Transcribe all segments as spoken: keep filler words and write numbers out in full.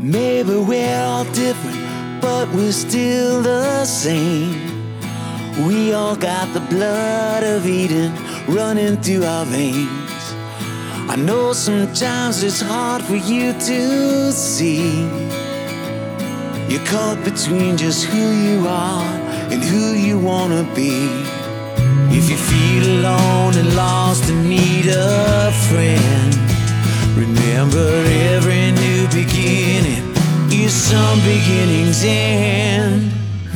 Maybe we're all different, but we're still the same. We all got the blood of Eden running through our veins. I know sometimes it's hard for you to see. You're caught between just who you are and who you wanna be. If you feel alone and lost and need a friend, remember every new beginning is some beginning's end.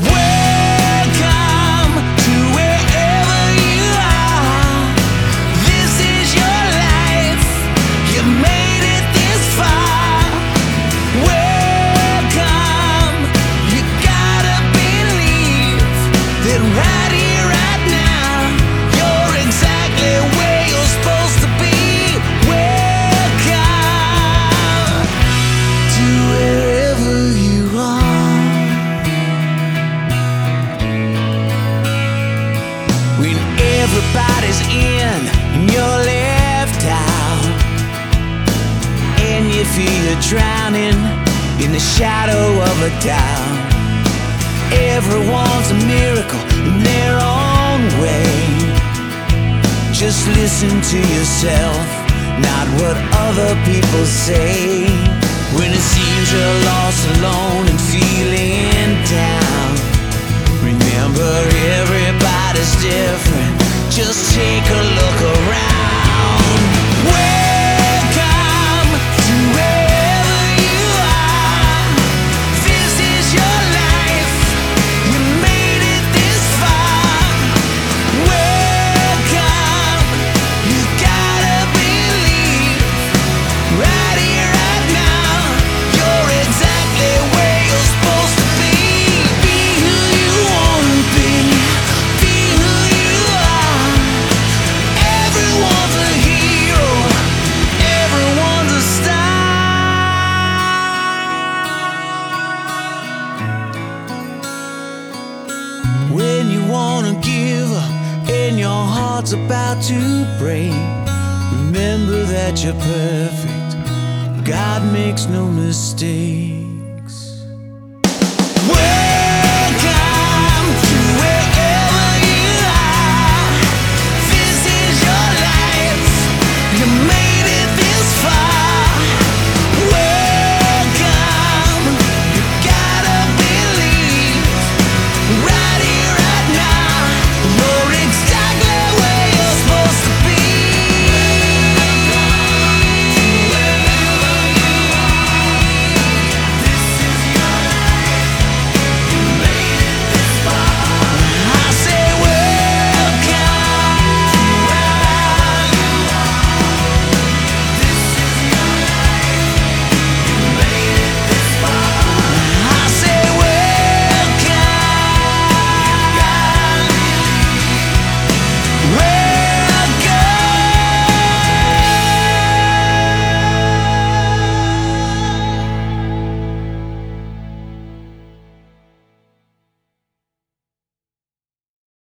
Welcome to wherever you are. This is your life. You made it this far. Welcome. You gotta believe that right here, right now, you're exactly where you're supposed to be. Welcome to wherever you are. When everybody's in and you're left out, and you feel you're drowning in the shadow of a doubt. Everyone's a miracle in their own way. Just listen to yourself, not what other people say. When it seems you're lost, alone, and feeling down, remember everybody's different. Just take a look around. Welcome to wherever you are. This is your life. You made it this far. Welcome. You gotta believe right here, right now, you're exactly where you're supposed to be. Be who you wanna be. Be who you are. Everyone's a hero. Everyone's a star. When you wanna give up and your heart's about to break, remember that you're perfect. God makes no mistake.